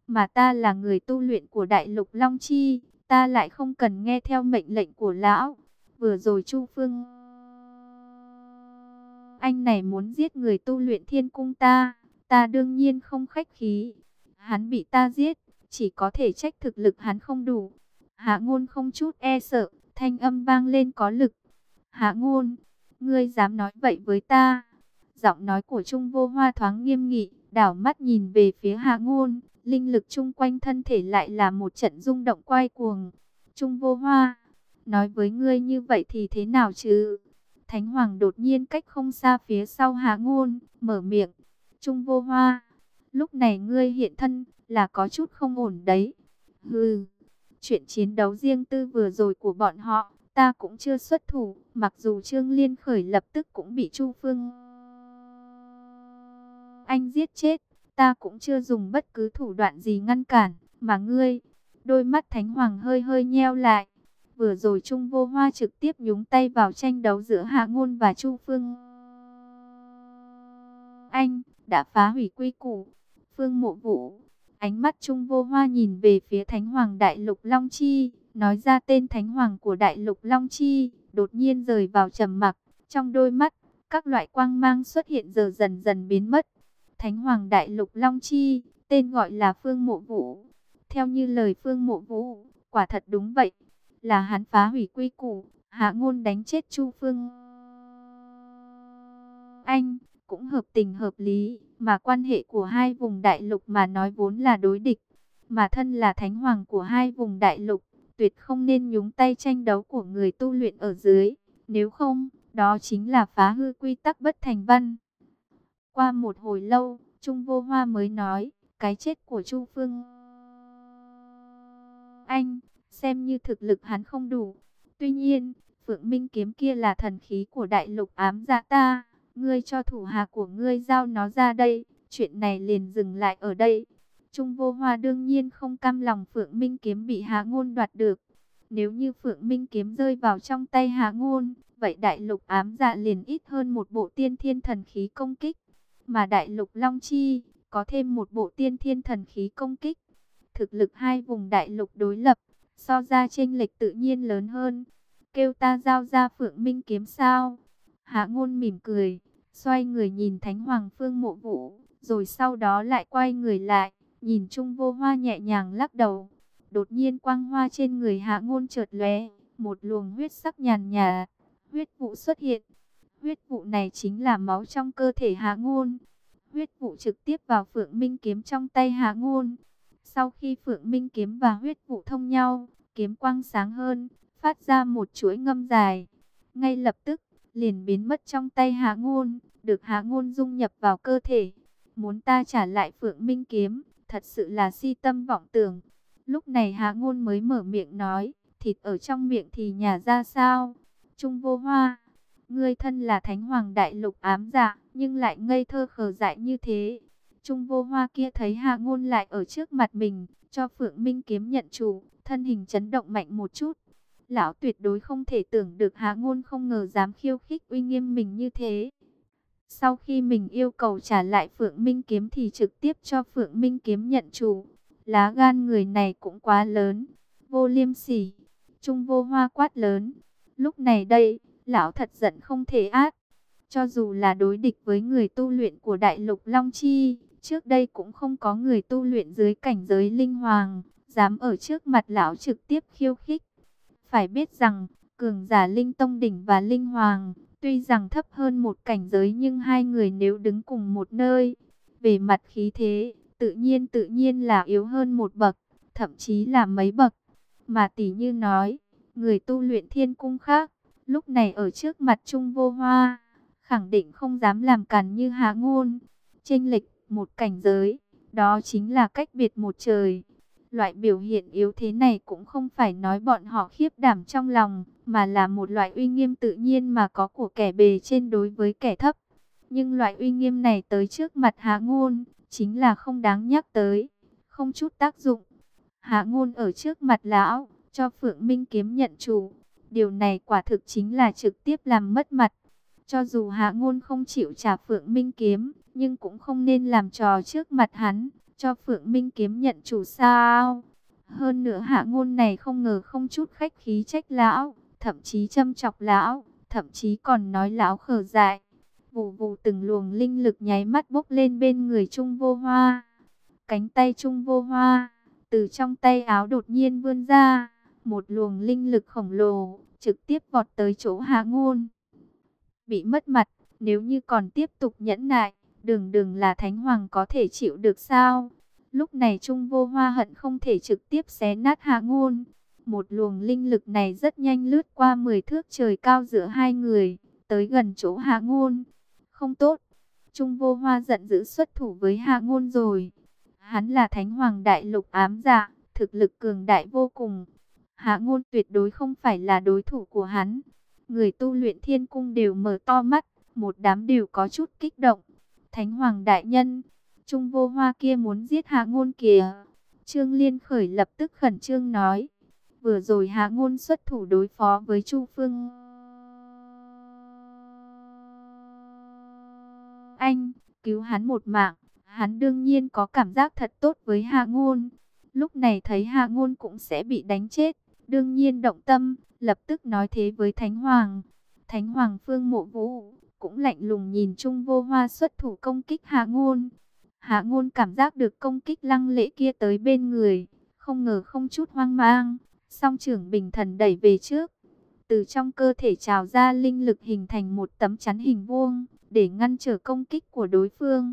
Mà ta là người tu luyện của Đại Lục Long Chi, ta lại không cần nghe theo mệnh lệnh của lão. Vừa rồi Chu Phương Anh này muốn giết người tu luyện thiên cung ta đương nhiên không khách khí. Hắn bị ta giết, chỉ có thể trách thực lực hắn không đủ. Hạ Ngôn không chút e sợ, thanh âm vang lên có lực. Hạ Ngôn, ngươi dám nói vậy với ta? Giọng nói của Trung Vô Hoa thoáng nghiêm nghị, đảo mắt nhìn về phía Hạ Ngôn, linh lực chung quanh thân thể lại là một trận rung động quay cuồng. Trung Vô Hoa, nói với ngươi như vậy thì thế nào chứ? Thánh Hoàng đột nhiên cách không xa phía sau Hạ Ngôn, mở miệng. Trung Vô Hoa, lúc này ngươi hiện thân là có chút không ổn đấy. Hừ, chuyện chiến đấu riêng tư vừa rồi của bọn họ, ta cũng chưa xuất thủ, mặc dù Trương Liên Khởi lập tức cũng bị Chu Phương Anh giết chết, ta cũng chưa dùng bất cứ thủ đoạn gì ngăn cản, mà ngươi, đôi mắt Thánh Hoàng hơi hơi nheo lại. Vừa rồi Trung Vô Hoa trực tiếp nhúng tay vào tranh đấu giữa Hạ Ngôn và Chu Phương Anh, đã phá hủy quy củ. Phương Mộ Vũ, ánh mắt Trung Vô Hoa nhìn về phía Thánh Hoàng Đại Lục Long Chi, nói ra tên Thánh Hoàng của Đại Lục Long Chi, đột nhiên rời vào trầm mặc, trong đôi mắt, các loại quang mang xuất hiện giờ dần dần biến mất. Thánh Hoàng Đại Lục Long Chi, tên gọi là Phương Mộ Vũ. Theo như lời Phương Mộ Vũ, quả thật đúng vậy, là hắn phá hủy quy củ, Hạ Ngôn đánh chết Chu Phương Anh, cũng hợp tình hợp lý, mà quan hệ của hai vùng đại lục mà nói vốn là đối địch, mà thân là Thánh Hoàng của hai vùng đại lục, tuyệt không nên nhúng tay tranh đấu của người tu luyện ở dưới, nếu không, đó chính là phá hư quy tắc bất thành văn. Qua một hồi lâu, Trung Vô Hoa mới nói, cái chết của Chu Phương Anh, xem như thực lực hắn không đủ. Tuy nhiên, Phượng Minh kiếm kia là thần khí của Đại Lục Ám Dạ ta, ngươi cho thủ hạ của ngươi giao nó ra đây, chuyện này liền dừng lại ở đây. Trung Vô Hoa đương nhiên không cam lòng Phượng Minh kiếm bị Hạ Ngôn đoạt được. Nếu như Phượng Minh kiếm rơi vào trong tay Hạ Ngôn, vậy Đại Lục Ám Dạ liền ít hơn một bộ tiên thiên thần khí công kích, mà Đại Lục Long Chi có thêm một bộ tiên thiên thần khí công kích. Thực lực hai vùng đại lục đối lập, so ra chênh lệch tự nhiên lớn hơn. Kêu ta giao ra Phượng Minh kiếm sao? Hạ Ngôn mỉm cười, xoay người nhìn Thánh Hoàng Phương Mộ Vũ, rồi sau đó lại quay người lại, nhìn Trung Vô Hoa nhẹ nhàng lắc đầu. Đột nhiên quang hoa trên người Hạ Ngôn chợt lóe, một luồng huyết sắc nhàn nhạt, huyết vụ xuất hiện. Huyết vụ này chính là máu trong cơ thể Hạ Ngôn. Huyết vụ trực tiếp vào Phượng Minh kiếm trong tay Hạ Ngôn. Sau khi Phượng Minh kiếm và huyết vụ thông nhau, kiếm quang sáng hơn, phát ra một chuỗi ngâm dài. Ngay lập tức, liền biến mất trong tay Hạ Ngôn, được Hạ Ngôn dung nhập vào cơ thể. Muốn ta trả lại Phượng Minh kiếm, thật sự là si tâm vọng tưởng. Lúc này Hạ Ngôn mới mở miệng nói, thịt ở trong miệng thì nhả ra sao? Trung Vô Hoa, ngươi thân là Thánh Hoàng Đại Lục Ám Dạ, nhưng lại ngây thơ khờ dại như thế. Trung Vô Hoa kia thấy Hạ Ngôn lại ở trước mặt mình, cho Phượng Minh kiếm nhận chủ, thân hình chấn động mạnh một chút. Lão tuyệt đối không thể tưởng được Hạ Ngôn không ngờ dám khiêu khích uy nghiêm mình như thế. Sau khi mình yêu cầu trả lại Phượng Minh kiếm thì trực tiếp cho Phượng Minh kiếm nhận chủ. Lá gan người này cũng quá lớn, vô liêm sỉ. Trung Vô Hoa quát lớn. Lúc này đây, lão thật giận không thể át. Cho dù là đối địch với người tu luyện của Đại Lục Long Chi, trước đây cũng không có người tu luyện dưới cảnh giới linh hoàng, dám ở trước mặt lão trực tiếp khiêu khích. Phải biết rằng, cường giả linh tông đỉnh và linh hoàng, tuy rằng thấp hơn một cảnh giới nhưng hai người nếu đứng cùng một nơi, về mặt khí thế, tự nhiên là yếu hơn một bậc, thậm chí là mấy bậc. Mà tỷ như nói, người tu luyện thiên cung khác, lúc này ở trước mặt Trung Vô Hoa, khẳng định không dám làm càn như Hạ Ngôn. Chênh lệch một cảnh giới, đó chính là cách biệt một trời. Loại biểu hiện yếu thế này cũng không phải nói bọn họ khiếp đảm trong lòng, mà là một loại uy nghiêm tự nhiên mà có của kẻ bề trên đối với kẻ thấp. Nhưng loại uy nghiêm này tới trước mặt Hạ Ngôn, chính là không đáng nhắc tới, không chút tác dụng. Hạ Ngôn ở trước mặt lão, cho Phượng Minh kiếm nhận chủ. Điều này quả thực chính là trực tiếp làm mất mặt. Cho dù Hạ Ngôn không chịu trả Phượng Minh kiếm, nhưng cũng không nên làm trò trước mặt hắn, cho Phượng Minh kiếm nhận chủ sao? Hơn nữa Hạ Ngôn này không ngờ không chút khách khí trách lão, thậm chí châm chọc lão, thậm chí còn nói lão khờ dại. Vù vù từng luồng linh lực nháy mắt bốc lên bên người Trung Vô Hoa. Cánh tay Trung Vô Hoa từ trong tay áo đột nhiên vươn ra, một luồng linh lực khổng lồ trực tiếp vọt tới chỗ Hạ Ngôn. Bị mất mặt, nếu như còn tiếp tục nhẫn nại, đường đường là Thánh Hoàng có thể chịu được sao? Lúc này Trung Vô Hoa hận không thể trực tiếp xé nát Hạ Ngôn. Một luồng linh lực này rất nhanh lướt qua 10 thước trời cao giữa hai người, tới gần chỗ Hạ Ngôn. Không tốt, Trung Vô Hoa giận dữ xuất thủ với Hạ Ngôn rồi. Hắn là Thánh Hoàng Đại Lục ám dạ, thực lực cường đại vô cùng. Hạ Ngôn tuyệt đối không phải là đối thủ của hắn. Người tu luyện Thiên Cung đều mở to mắt, một đám đều có chút kích động. Thánh Hoàng Đại Nhân, Trung Vô Hoa kia muốn giết Hạ Ngôn kìa. Trương Liên Khởi lập tức khẩn trương nói. Vừa rồi Hạ Ngôn xuất thủ đối phó với Chu Phương Anh, cứu hắn một mạng. Hắn đương nhiên có cảm giác thật tốt với Hạ Ngôn. Lúc này thấy Hạ Ngôn cũng sẽ bị đánh chết, đương nhiên động tâm, lập tức nói thế với Thánh Hoàng. Thánh Hoàng Phương Mộ Vũ cũng lạnh lùng nhìn Trung Vô Hoa xuất thủ công kích Hạ Ngôn. Hạ Ngôn cảm giác được công kích lăng lệ kia tới bên người, không ngờ không chút hoang mang, song trưởng bình thần đẩy về trước. Từ trong cơ thể trào ra linh lực hình thành một tấm chắn hình vuông, để ngăn trở công kích của đối phương.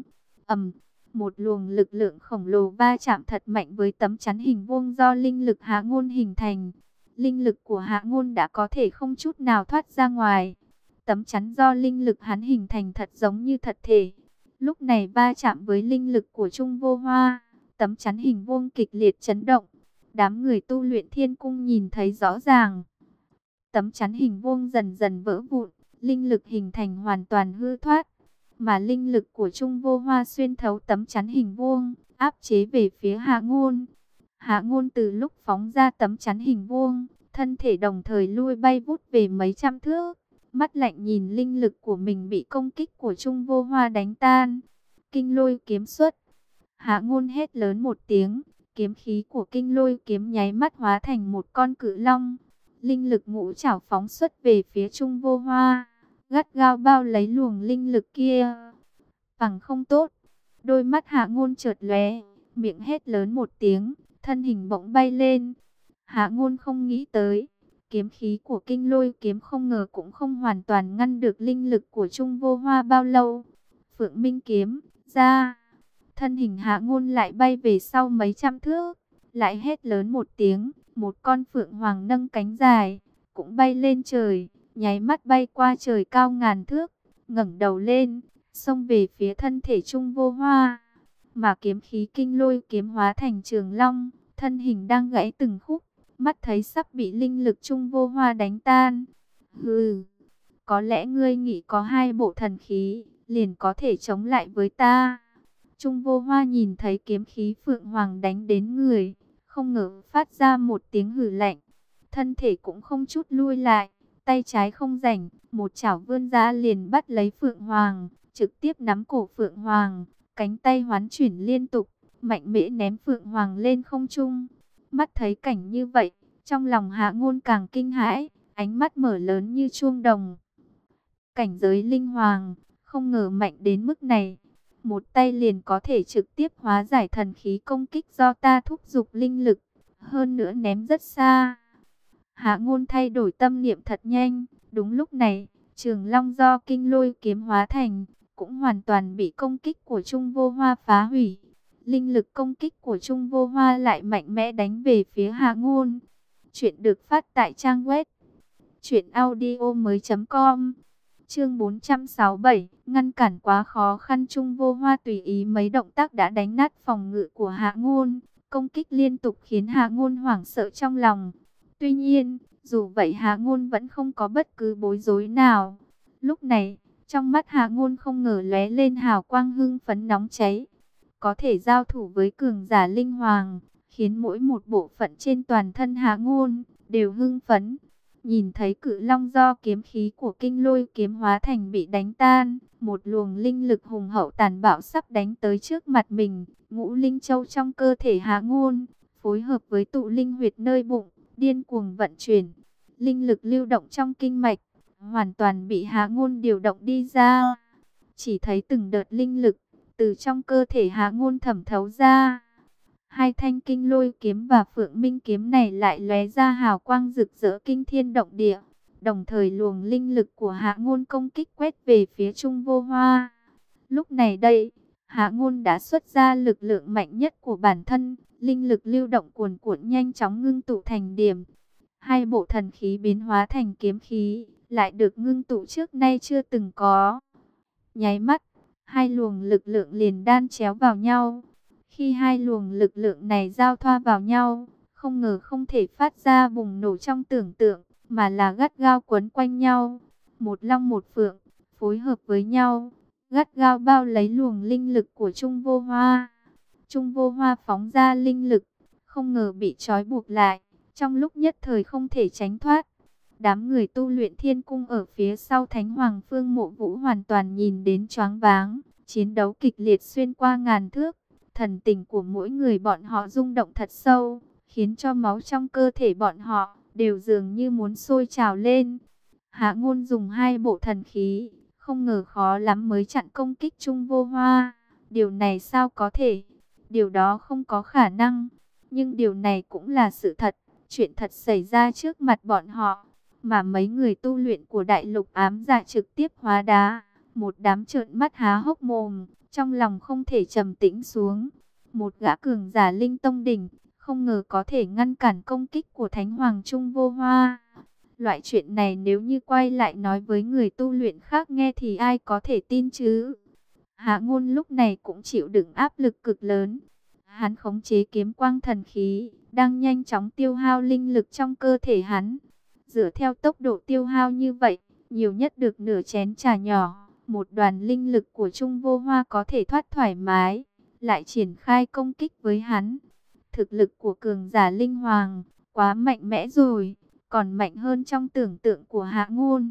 Một luồng lực lượng khổng lồ va chạm thật mạnh với tấm chắn hình vuông do linh lực Hạ Ngôn hình thành. Linh lực của Hạ Ngôn đã có thể không chút nào thoát ra ngoài. Tấm chắn do linh lực hắn hình thành thật giống như thật thể. Lúc này va chạm với linh lực của Trung Vô Hoa, tấm chắn hình vuông kịch liệt chấn động. Đám người tu luyện Thiên Cung nhìn thấy rõ ràng. Tấm chắn hình vuông dần dần vỡ vụn, linh lực hình thành hoàn toàn hư thoát. Mà linh lực của Trung Vô Hoa xuyên thấu tấm chắn hình vuông, áp chế về phía Hạ Ngôn. Hạ Ngôn từ lúc phóng ra tấm chắn hình vuông, thân thể đồng thời lui bay vút về mấy trăm thước. Mắt lạnh nhìn linh lực của mình bị công kích của Trung Vô Hoa đánh tan. Kinh Lôi kiếm xuất. Hạ Ngôn hét lớn một tiếng, kiếm khí của Kinh Lôi kiếm nháy mắt hóa thành một con cự long. Linh lực ngũ trảo phóng xuất về phía Trung Vô Hoa, gắt gao bao lấy luồng linh lực kia. Bằng không tốt. Đôi mắt Hạ Ngôn chợt lóe, miệng hét lớn một tiếng, thân hình bỗng bay lên. Hạ Ngôn không nghĩ tới, kiếm khí của Kinh Lôi kiếm không ngờ cũng không hoàn toàn ngăn được linh lực của Trung Vô Hoa bao lâu. Phượng Minh kiếm ra, thân hình Hạ Ngôn lại bay về sau mấy trăm thước, lại hét lớn một tiếng, một con phượng hoàng nâng cánh dài, cũng bay lên trời, nháy mắt bay qua trời cao ngàn thước, ngẩng đầu lên, xông về phía thân thể Trung Vô Hoa. Mà kiếm khí Kinh Lôi kiếm hóa thành trường long, thân hình đang gãy từng khúc, mắt thấy sắp bị linh lực Trung Vô Hoa đánh tan. Hừ, có lẽ ngươi nghĩ có hai bộ thần khí, liền có thể chống lại với ta. Trung Vô Hoa nhìn thấy kiếm khí Phượng Hoàng đánh đến người, không ngờ phát ra một tiếng hừ lạnh. Thân thể cũng không chút lui lại, tay trái không rảnh, một chảo vươn ra liền bắt lấy Phượng Hoàng, trực tiếp nắm cổ Phượng Hoàng, cánh tay hoán chuyển liên tục, mạnh mẽ ném Phượng Hoàng lên không trung. Mắt thấy cảnh như vậy, trong lòng Hạ Ngôn càng kinh hãi, ánh mắt mở lớn như chuông đồng. Cảnh giới linh hoàng, không ngờ mạnh đến mức này. Một tay liền có thể trực tiếp hóa giải thần khí công kích do ta thúc giục linh lực, hơn nữa ném rất xa. Hạ Ngôn thay đổi tâm niệm thật nhanh, đúng lúc này, trường long do Kinh Lôi kiếm hóa thành, cũng hoàn toàn bị công kích của Trung Vô Hoa phá hủy. Linh lực công kích của Trung Vô Hoa lại mạnh mẽ đánh về phía Hạ Ngôn. Chuyện được phát tại trang web truyệnaudiomoi.com. Chương 467, ngăn cản quá khó khăn. Trung Vô Hoa tùy ý mấy động tác đã đánh nát phòng ngự của Hạ Ngôn, công kích liên tục khiến Hạ Ngôn hoảng sợ trong lòng. Tuy nhiên, dù vậy Hạ Ngôn vẫn không có bất cứ bối rối nào. Lúc này, trong mắt Hạ Ngôn không ngờ lóe lên hào quang hưng phấn nóng cháy. Có thể giao thủ với cường giả linh hoàng, khiến mỗi một bộ phận trên toàn thân Hạ Ngôn đều hưng phấn. Nhìn thấy cự long do kiếm khí của kinh lôi kiếm hóa thành bị đánh tan, một luồng linh lực hùng hậu tàn bạo sắp đánh tới trước mặt mình. Ngũ linh châu trong cơ thể Hạ Ngôn, phối hợp với tụ linh huyệt nơi bụng, điên cuồng vận chuyển. Linh lực lưu động trong kinh mạch, hoàn toàn bị Hạ Ngôn điều động đi ra. Chỉ thấy từng đợt linh lực từ trong cơ thể Hạ Ngôn thẩm thấu ra. Hai thanh kinh lôi kiếm và phượng minh kiếm này lại lóe ra hào quang rực rỡ kinh thiên động địa. Đồng thời luồng linh lực của Hạ Ngôn công kích quét về phía Trung Vô Hoa. Lúc này đây, Hạ Ngôn đã xuất ra lực lượng mạnh nhất của bản thân. Linh lực lưu động cuồn cuộn nhanh chóng ngưng tụ thành điểm. Hai bộ thần khí biến hóa thành kiếm khí, lại được ngưng tụ trước nay chưa từng có. Nháy mắt, hai luồng lực lượng liền đan chéo vào nhau. Khi hai luồng lực lượng này giao thoa vào nhau, không ngờ không thể phát ra bùng nổ trong tưởng tượng, mà là gắt gao quấn quanh nhau. Một long một phượng, phối hợp với nhau, gắt gao bao lấy luồng linh lực của Trung Vô Hoa. Trung Vô Hoa phóng ra linh lực, không ngờ bị trói buộc lại, trong lúc nhất thời không thể tránh thoát. Đám người tu luyện thiên cung ở phía sau Thánh Hoàng Phương Mộ Vũ hoàn toàn nhìn đến choáng váng, chiến đấu kịch liệt xuyên qua ngàn thước. Thần tình của mỗi người bọn họ rung động thật sâu, khiến cho máu trong cơ thể bọn họ đều dường như muốn sôi trào lên. Hạ Ngôn dùng hai bộ thần khí, không ngờ khó lắm mới chặn công kích Trung Vô Hoa. Điều này sao có thể? Điều đó không có khả năng. Nhưng điều này cũng là sự thật, chuyện thật xảy ra trước mặt bọn họ. Mà mấy người tu luyện của đại lục ám dạ trực tiếp hóa đá, một đám trợn mắt há hốc mồm, trong lòng không thể trầm tĩnh xuống. Một gã cường giả linh tông đỉnh, không ngờ có thể ngăn cản công kích của Thánh Hoàng Trung Vô Hoa. Loại chuyện này nếu như quay lại nói với người tu luyện khác nghe thì ai có thể tin chứ? Hạ Ngôn lúc này cũng chịu đựng áp lực cực lớn. Hắn khống chế kiếm quang thần khí, đang nhanh chóng tiêu hao linh lực trong cơ thể hắn. Dựa theo tốc độ tiêu hao như vậy, nhiều nhất được nửa chén trà nhỏ, một đoàn linh lực của Trung Vô Hoa có thể thoát thoải mái, lại triển khai công kích với hắn. Thực lực của cường giả linh hoàng, quá mạnh mẽ rồi, còn mạnh hơn trong tưởng tượng của Hạ Ngôn.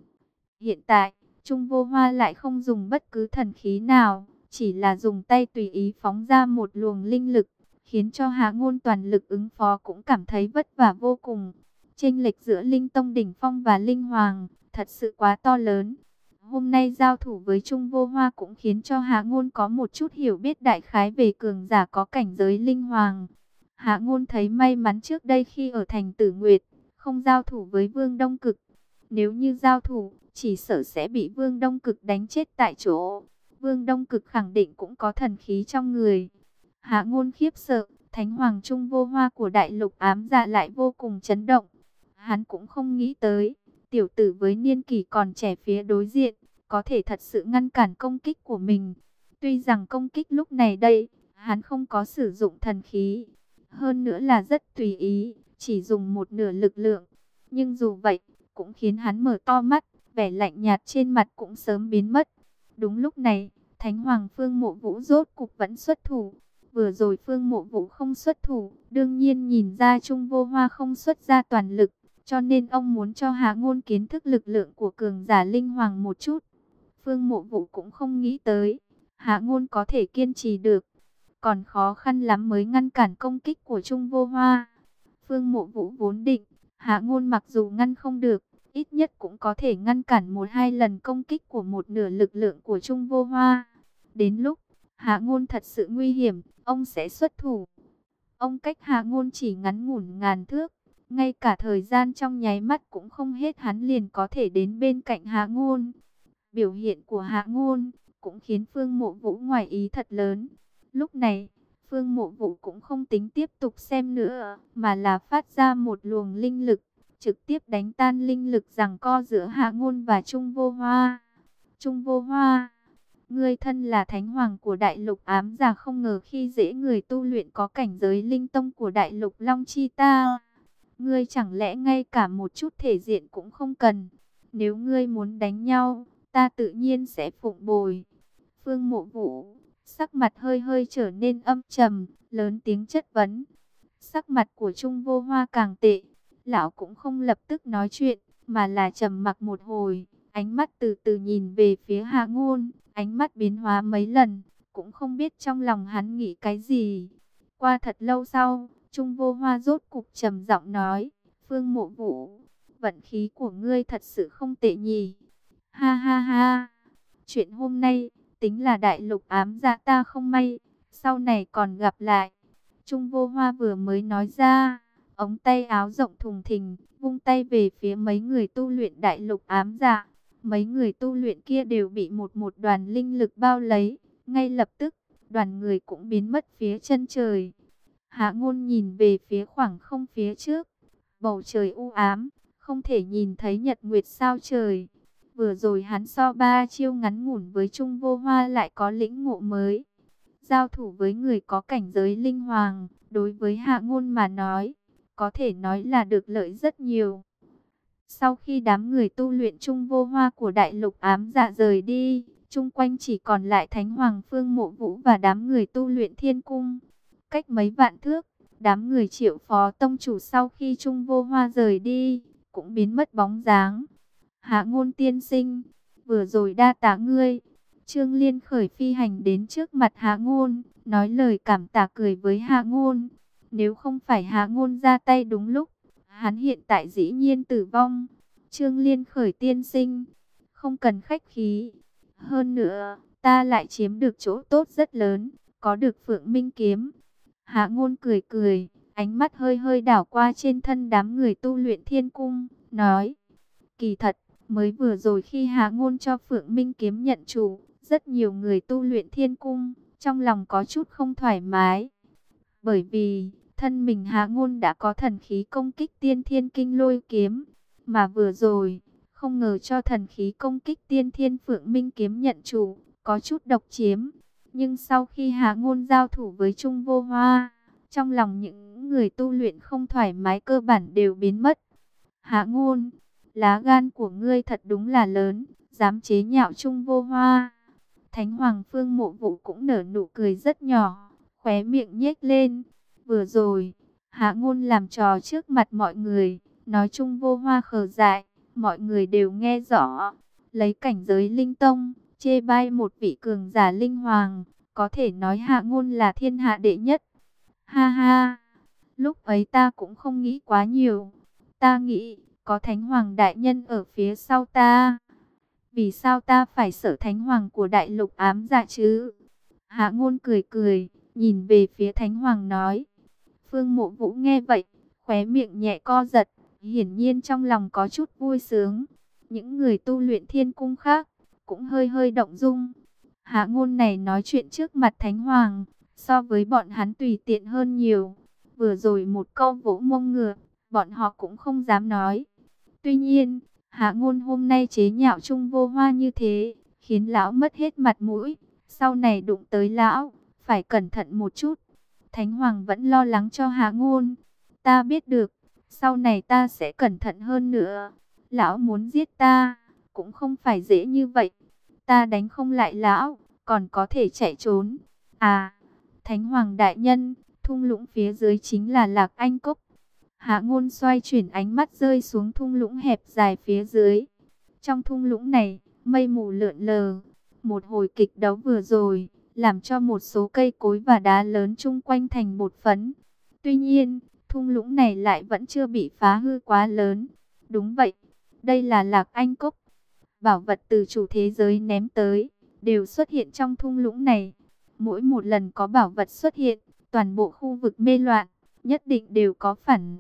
Hiện tại, Trung Vô Hoa lại không dùng bất cứ thần khí nào, chỉ là dùng tay tùy ý phóng ra một luồng linh lực, khiến cho Hạ Ngôn toàn lực ứng phó cũng cảm thấy vất vả vô cùng. Chênh lệch giữa linh tông đỉnh phong và linh hoàng thật sự quá to lớn. Hôm nay giao thủ với Trung Vô Hoa cũng khiến cho Hạ Ngôn có một chút hiểu biết đại khái về cường giả có cảnh giới linh hoàng. Hạ Ngôn thấy may mắn trước đây khi ở thành Tử Nguyệt, không giao thủ với Vương Đông Cực. Nếu như giao thủ, chỉ sợ sẽ bị Vương Đông Cực đánh chết tại chỗ. Vương Đông Cực khẳng định cũng có thần khí trong người. Hạ Ngôn khiếp sợ, Thánh Hoàng Trung Vô Hoa của đại lục ám dạ lại vô cùng chấn động. Hắn cũng không nghĩ tới, tiểu tử với niên kỷ còn trẻ phía đối diện, có thể thật sự ngăn cản công kích của mình. Tuy rằng công kích lúc này đây, hắn không có sử dụng thần khí, hơn nữa là rất tùy ý, chỉ dùng một nửa lực lượng. Nhưng dù vậy, cũng khiến hắn mở to mắt, vẻ lạnh nhạt trên mặt cũng sớm biến mất. Đúng lúc này, Thánh Hoàng Phương Mộ Vũ rốt cục vẫn xuất thủ. Vừa rồi Phương Mộ Vũ không xuất thủ, đương nhiên nhìn ra Trung Vô Hoa không xuất ra toàn lực, cho nên ông muốn cho Hạ Ngôn kiến thức lực lượng của cường giả linh hoàng một chút. Phương Mộ Vũ cũng không nghĩ tới, Hạ Ngôn có thể kiên trì được, còn khó khăn lắm mới ngăn cản công kích của Trung Vô Hoa. Phương Mộ Vũ vốn định, Hạ Ngôn mặc dù ngăn không được, ít nhất cũng có thể ngăn cản một hai lần công kích của một nửa lực lượng của Trung Vô Hoa. Đến lúc Hạ Ngôn thật sự nguy hiểm, ông sẽ xuất thủ. Ông cách Hạ Ngôn chỉ ngắn ngủn ngàn thước, ngay cả thời gian trong nháy mắt cũng không hết, hắn liền có thể đến bên cạnh Hạ Ngôn. Biểu hiện của Hạ Ngôn cũng khiến Phương Mộ Vũ ngoài ý thật lớn. Lúc này, Phương Mộ Vũ cũng không tính tiếp tục xem nữa, mà là phát ra một luồng linh lực, trực tiếp đánh tan linh lực giằng co giữa Hạ Ngôn và Trung Vô Hoa. Trung Vô Hoa, ngươi thân là Thánh Hoàng của đại lục ám dạ, không ngờ khi dễ người tu luyện có cảnh giới linh tông của đại lục Long Chi ta. Ngươi chẳng lẽ ngay cả một chút thể diện cũng không cần? Nếu ngươi muốn đánh nhau, ta tự nhiên sẽ phụng bồi. Phương Mộ Vũ, sắc mặt hơi hơi trở nên âm trầm, lớn tiếng chất vấn. Sắc mặt của Trung Vô Hoa càng tệ, Lão cũng không lập tức nói chuyện, mà là trầm mặc một hồi, ánh mắt từ từ nhìn về phía Hạ Ngôn, ánh mắt biến hóa mấy lần, cũng không biết trong lòng hắn nghĩ cái gì. Qua thật lâu sau, Trung Vô Hoa rốt cục trầm giọng nói, Phương Mộ Vũ, vận khí của ngươi thật sự không tệ nhỉ. Ha ha ha, chuyện hôm nay, tính là đại lục ám dạ ta không may, sau này còn gặp lại. Trung Vô Hoa vừa mới nói ra, ống tay áo rộng thùng thình, vung tay về phía mấy người tu luyện đại lục ám dạ. Mấy người tu luyện kia đều bị một đoàn linh lực bao lấy, ngay lập tức, đoàn người cũng biến mất phía chân trời. Hạ Ngôn nhìn về phía khoảng không phía trước, bầu trời u ám, không thể nhìn thấy nhật nguyệt sao trời. Vừa rồi hắn so 3 chiêu ngắn ngủn với Trung Vô Hoa lại có lĩnh ngộ mới. Giao thủ với người có cảnh giới linh hoàng, đối với Hạ Ngôn mà nói, có thể nói là được lợi rất nhiều. Sau khi đám người tu luyện Trung Vô Hoa của đại lục ám dạ rời đi, chung quanh chỉ còn lại Thánh Hoàng Phương Mộ Vũ và đám người tu luyện Thiên Cung. Cách mấy vạn thước, đám người Triệu Phó tông chủ sau khi Trung Vô Hoa rời đi, cũng biến mất bóng dáng. Hạ Ngôn tiên sinh, vừa rồi đa tạ ngươi. Trương Liên khởi phi hành đến trước mặt Hạ Ngôn, nói lời cảm tạ cười với Hạ Ngôn. Nếu không phải Hạ Ngôn ra tay đúng lúc, hắn hiện tại dĩ nhiên tử vong. Trương Liên khởi tiên sinh, không cần khách khí. Hơn nữa, ta lại chiếm được chỗ tốt rất lớn, có được Phượng Minh kiếm. Hạ Ngôn cười cười, ánh mắt hơi hơi đảo qua trên thân đám người tu luyện Thiên Cung, nói: kỳ thật, mới vừa rồi khi Hạ Ngôn cho Phượng Minh kiếm nhận chủ, rất nhiều người tu luyện Thiên Cung trong lòng có chút không thoải mái. Bởi vì thân mình Hạ Ngôn đã có thần khí công kích Tiên Thiên Kinh Lôi kiếm, mà vừa rồi không ngờ cho thần khí công kích Tiên Thiên Phượng Minh kiếm nhận chủ, có chút độc chiếm. Nhưng sau khi Hạ Ngôn giao thủ với Trung Vô Hoa, trong lòng những người tu luyện không thoải mái cơ bản đều biến mất. Hạ Ngôn, lá gan của ngươi thật đúng là lớn, dám chế nhạo Trung Vô Hoa. Thánh Hoàng Phương Mộ Vũ cũng nở nụ cười rất nhỏ, khóe miệng nhếch lên. Vừa rồi, Hạ Ngôn làm trò trước mặt mọi người, nói Trung Vô Hoa khờ dại, mọi người đều nghe rõ. Lấy cảnh giới linh tông, chê bai một vị cường giả linh hoàng, có thể nói Hạ Ngôn là thiên hạ đệ nhất. Ha ha, lúc ấy ta cũng không nghĩ quá nhiều. Ta nghĩ, có Thánh Hoàng đại nhân ở phía sau ta. Vì sao ta phải sợ Thánh Hoàng của đại lục ám dạ chứ? Hạ Ngôn cười cười, nhìn về phía Thánh Hoàng nói. Phương Mộ Vũ nghe vậy, khóe miệng nhẹ co giật, hiển nhiên trong lòng có chút vui sướng. Những người tu luyện Thiên Cung khác, cũng hơi hơi động dung. Hạ Ngôn này nói chuyện trước mặt Thánh Hoàng, so với bọn hắn tùy tiện hơn nhiều. Vừa rồi một câu vỗ mông ngựa, bọn họ cũng không dám nói. Tuy nhiên, Hạ Ngôn hôm nay chế nhạo Trung Vô Hoa như thế, khiến lão mất hết mặt mũi. Sau này đụng tới lão, phải cẩn thận một chút. Thánh Hoàng vẫn lo lắng cho Hạ Ngôn. Ta biết được, sau này ta sẽ cẩn thận hơn nữa. Lão muốn giết ta, cũng không phải dễ như vậy. Ta đánh không lại lão, còn có thể chạy trốn. À, Thánh Hoàng đại nhân, thung lũng phía dưới chính là Lạc Anh Cốc. Hạ Ngôn xoay chuyển ánh mắt rơi xuống thung lũng hẹp dài phía dưới. Trong thung lũng này, mây mù lượn lờ. Một hồi kịch đấu vừa rồi, làm cho một số cây cối và đá lớn chung quanh thành bột phấn. Tuy nhiên, thung lũng này lại vẫn chưa bị phá hư quá lớn. Đúng vậy, đây là Lạc Anh Cốc. Bảo vật từ chủ thế giới ném tới, đều xuất hiện trong thung lũng này. Mỗi một lần có bảo vật xuất hiện, toàn bộ khu vực mê loạn, nhất định đều có phản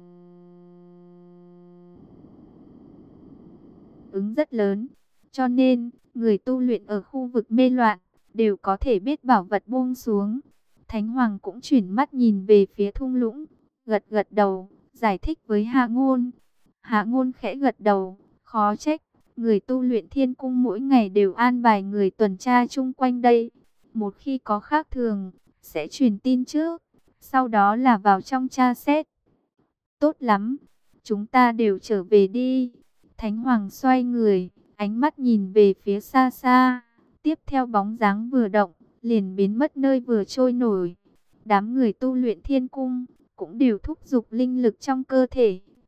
ứng rất lớn. Cho nên, người tu luyện ở khu vực mê loạn, đều có thể biết bảo vật buông xuống. Thánh Hoàng cũng chuyển mắt nhìn về phía thung lũng, gật gật đầu, giải thích với Hạ Ngôn. Hạ Ngôn khẽ gật đầu, khó trách, người tu luyện Thiên Cung mỗi ngày đều an bài người tuần tra chung quanh đây. Một khi có khác thường, sẽ truyền tin trước, sau đó là vào trong tra xét. Tốt lắm, chúng ta đều trở về đi. Thánh Hoàng xoay người, ánh mắt nhìn về phía xa xa. Tiếp theo bóng dáng vừa động, liền biến mất nơi vừa trôi nổi. Đám người tu luyện Thiên Cung cũng đều thúc giục linh lực trong cơ thể,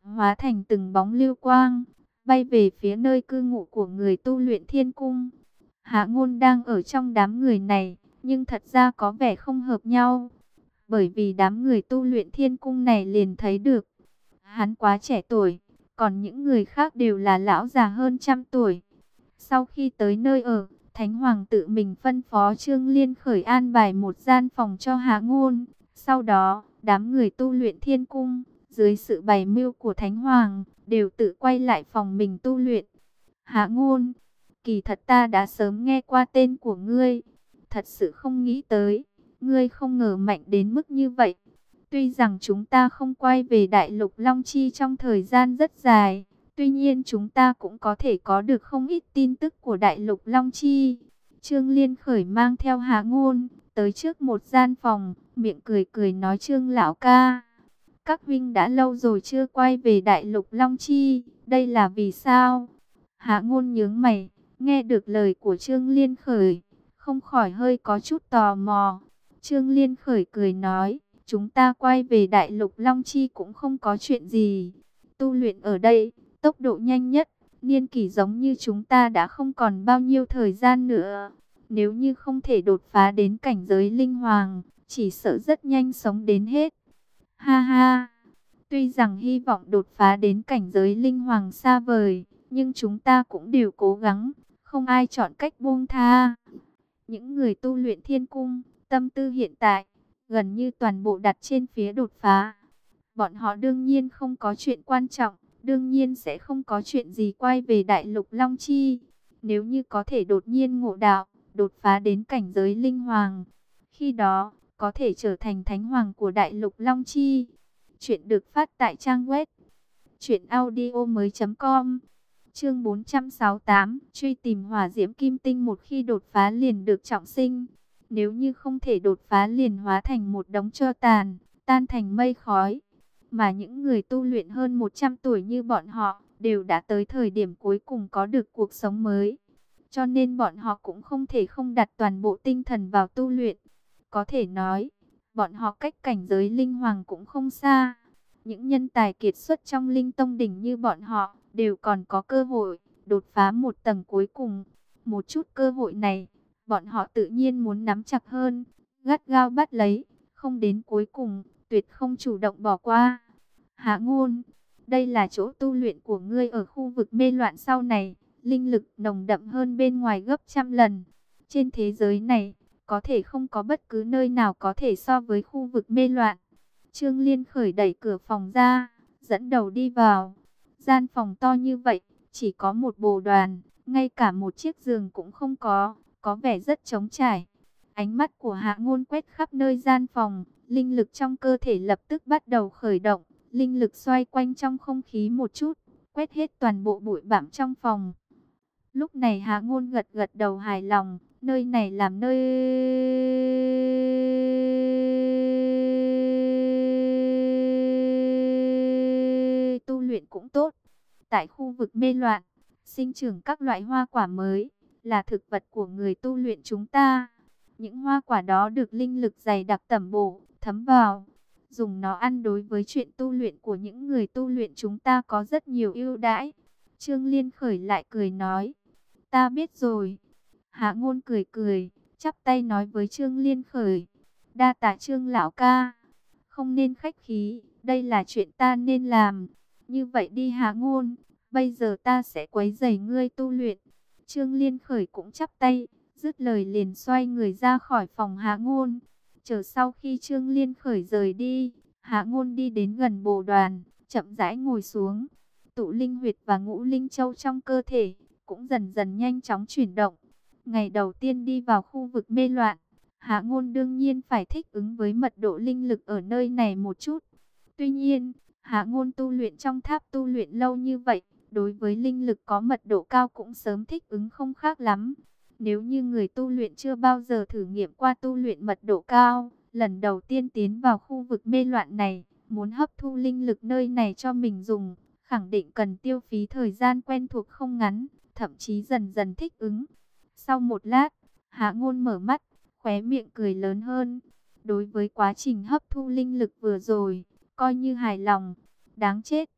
hóa thành từng bóng lưu quang, bay về phía nơi cư ngụ của người tu luyện thiên cung. Hạ Ngôn đang ở trong đám người này, nhưng thật ra có vẻ không hợp nhau, bởi vì đám người tu luyện thiên cung này liền thấy được hắn quá trẻ tuổi, còn những người khác đều là lão già hơn trăm tuổi. Sau khi tới nơi ở, Thánh Hoàng tự mình phân phó Trương Liên khởi an bài một gian phòng cho Hạ Ngôn. Sau đó, đám người tu luyện thiên cung, dưới sự bày mưu của Thánh Hoàng, đều tự quay lại phòng mình tu luyện. Hạ Ngôn, kỳ thật ta đã sớm nghe qua tên của ngươi, thật sự không nghĩ tới, ngươi không ngờ mạnh đến mức như vậy. Tuy rằng chúng ta không quay về Đại Lục Long Chi trong thời gian rất dài, tuy nhiên chúng ta cũng có thể có được không ít tin tức của Đại Lục Long Chi. Trương Liên khởi mang theo Hạ Ngôn, tới trước một gian phòng, miệng cười cười nói: Trương lão ca, các huynh đã lâu rồi chưa quay về Đại Lục Long Chi, đây là vì sao? Hạ Ngôn nhướng mày, nghe được lời của Trương Liên khởi, không khỏi hơi có chút tò mò. Trương Liên khởi cười nói: chúng ta quay về Đại Lục Long Chi cũng không có chuyện gì. Tu luyện ở đây, tốc độ nhanh nhất, niên kỷ giống như chúng ta đã không còn bao nhiêu thời gian nữa. Nếu như không thể đột phá đến cảnh giới linh hoàng, chỉ sợ rất nhanh sống đến hết. Ha ha, tuy rằng hy vọng đột phá đến cảnh giới linh hoàng xa vời, nhưng chúng ta cũng đều cố gắng, không ai chọn cách buông tha. Những người tu luyện thiên cung, tâm tư hiện tại gần như toàn bộ đặt trên phía đột phá. Bọn họ đương nhiên không có chuyện quan trọng, đương nhiên sẽ không có chuyện gì quay về Đại Lục Long Chi. Nếu như có thể đột nhiên ngộ đạo, đột phá đến cảnh giới linh hoàng, khi đó có thể trở thành thánh hoàng của Đại Lục Long Chi. Chuyện được phát tại trang web truyệnaudiomoi.com. Chương 468, truy tìm hỏa diễm kim tinh, một khi đột phá liền được trọng sinh. Nếu như không thể đột phá liền hóa thành một đống tro tàn, tan thành mây khói. Mà những người tu luyện hơn 100 tuổi như bọn họ, đều đã tới thời điểm cuối cùng có được cuộc sống mới. Cho nên bọn họ cũng không thể không đặt toàn bộ tinh thần vào tu luyện. Có thể nói, bọn họ cách cảnh giới linh hoàng cũng không xa. Những nhân tài kiệt xuất trong linh tông đỉnh như bọn họ, đều còn có cơ hội đột phá một tầng cuối cùng. Một chút cơ hội này, bọn họ tự nhiên muốn nắm chặt hơn, gắt gao bắt lấy, không đến cuối cùng, tuyệt không chủ động bỏ qua. Hạ Ngôn, đây là chỗ tu luyện của ngươi ở khu vực mê loạn sau này, linh lực nồng đậm hơn bên ngoài gấp trăm lần. Trên thế giới này, có thể không có bất cứ nơi nào có thể so với khu vực mê loạn. Trương Liên khởi đẩy cửa phòng ra, dẫn đầu đi vào. Gian phòng to như vậy, chỉ có một bồ đoàn, ngay cả một chiếc giường cũng không có vẻ rất trống trải. Ánh mắt của Hạ Ngôn quét khắp nơi gian phòng, linh lực trong cơ thể lập tức bắt đầu khởi động, linh lực xoay quanh trong không khí một chút, quét hết toàn bộ bụi bặm trong phòng. Lúc này Hạ Ngôn gật gật đầu hài lòng, nơi này làm nơi tu luyện cũng tốt. Tại khu vực mê loạn, sinh trưởng các loại hoa quả mới, là thực vật của người tu luyện chúng ta. Những hoa quả đó được linh lực dày đặc tẩm bổ, thấm vào. Dùng nó ăn đối với chuyện tu luyện của những người tu luyện chúng ta có rất nhiều ưu đãi. Trương Liên khởi lại cười nói: ta biết rồi. Hạ Ngôn cười cười, chắp tay nói với Trương Liên khởi: đa tạ Trương lão ca. Không nên khách khí, đây là chuyện ta nên làm. Như vậy đi Hạ Ngôn, bây giờ ta sẽ quấy rầy ngươi tu luyện. Trương Liên khởi cũng chắp tay, dứt lời liền xoay người ra khỏi phòng Hạ Ngôn. Chờ sau khi Trương Liên khởi rời đi, Hạ Ngôn đi đến gần bồ đoàn, chậm rãi ngồi xuống. Tụ linh huyệt và ngũ linh châu trong cơ thể cũng dần dần nhanh chóng chuyển động. Ngày đầu tiên đi vào khu vực mê loạn, Hạ Ngôn đương nhiên phải thích ứng với mật độ linh lực ở nơi này một chút. Tuy nhiên, Hạ Ngôn tu luyện trong tháp tu luyện lâu như vậy, đối với linh lực có mật độ cao cũng sớm thích ứng không khác lắm. Nếu như người tu luyện chưa bao giờ thử nghiệm qua tu luyện mật độ cao, lần đầu tiên tiến vào khu vực mê loạn này, muốn hấp thu linh lực nơi này cho mình dùng, khẳng định cần tiêu phí thời gian quen thuộc không ngắn, thậm chí dần dần thích ứng. Sau một lát, Hạ Ngôn mở mắt, khóe miệng cười lớn hơn. Đối với quá trình hấp thu linh lực vừa rồi, coi như hài lòng. Đáng chết,